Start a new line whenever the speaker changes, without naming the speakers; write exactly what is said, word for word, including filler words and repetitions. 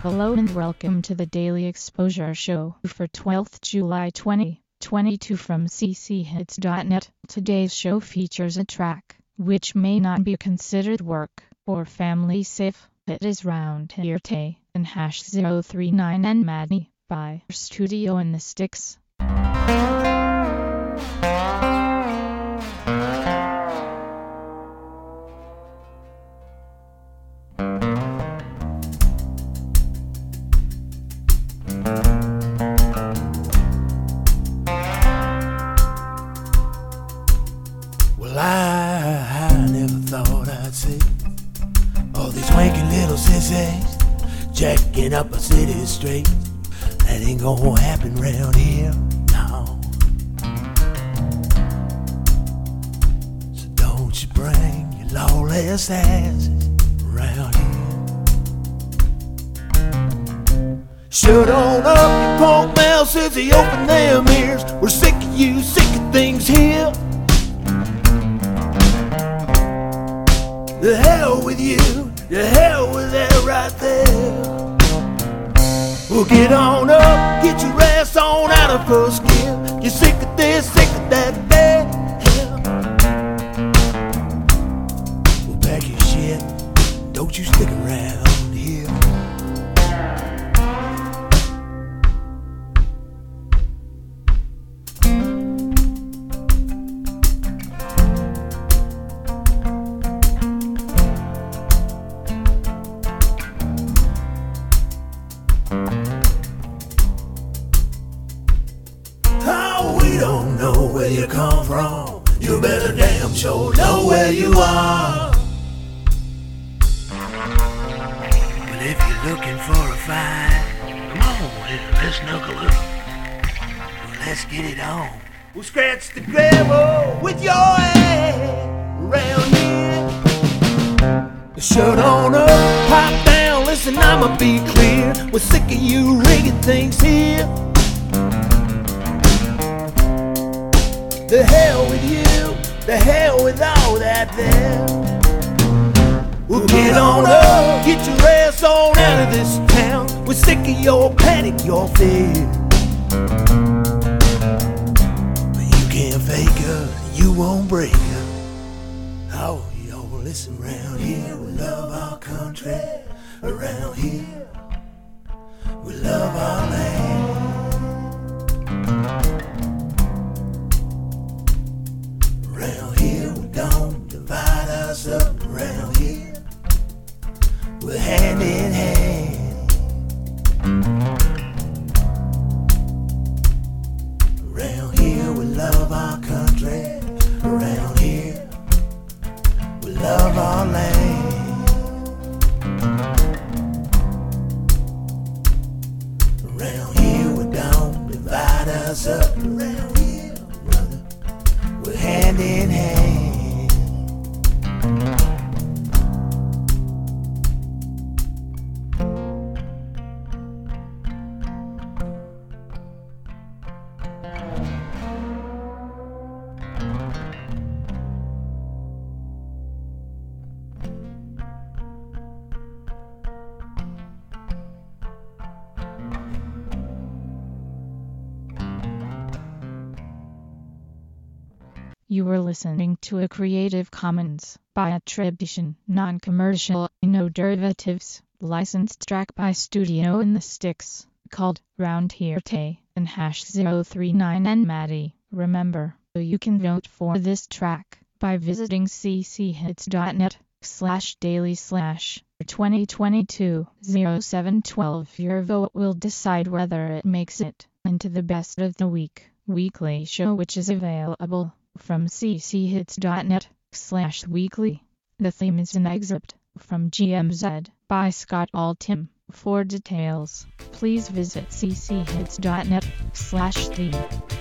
Hello and welcome to the Daily Exposure Show for twelfth of July twenty twenty-two from c c hits dot net. Today's show features a track which may not be considered work or family safe. It is Round Here Tay and Hash zero three nine and Maddie by Studio in the Sticks.
Well, I, I never thought I'd see all these wanky little sissies jacking up a city street. That ain't gonna happen round here, no. So don't you bring your lawless asses around here. Shut on up, you punk mouth, sissy, open them ears. We're sick of you, sick of things here. The hell with you, the hell with that right there. Well, get on up, get your ass on out of first gear. You're sick of this, sick of that bad hell. Well, pack your shit, don't you stick around here. We don't know where you come from. You better damn sure know where you are. But if you're looking for a fight, come on, let's knuckle up. Well, let's get it on. We'll scratch the gravel with your ass around here. Shut on up, pipe down, listen, I'ma be clear. We're sick of you rigging things here. The hell with you, the hell with all that there. Well, get on up, get your ass on out of this town. We're sick of your panic, your fear. But you can't fake her, you won't break her. Oh, yo, listen, round here we love our country. Around here we love our land. Around here we don't divide us up. Around here we're hand in hand. Around here we love our country. Around here we love our land. Around here we don't divide us up. Around here, brother, we're hand in hand.
You were listening to a Creative Commons by attribution, non-commercial, no derivatives, licensed track by Studio in the Sticks, called Round Here Tay and Hash zero three nine and Maddie. Remember, you can vote for this track by visiting c c hits dot net slash daily slash twenty twenty-two oh seven twelve. Your vote will decide whether it makes it into the best of the week weekly show, which is available from c c hits dot net slash weekly. The theme is an excerpt from G M Z by Scott Altham. For details, please visit c c hits dot net slash theme.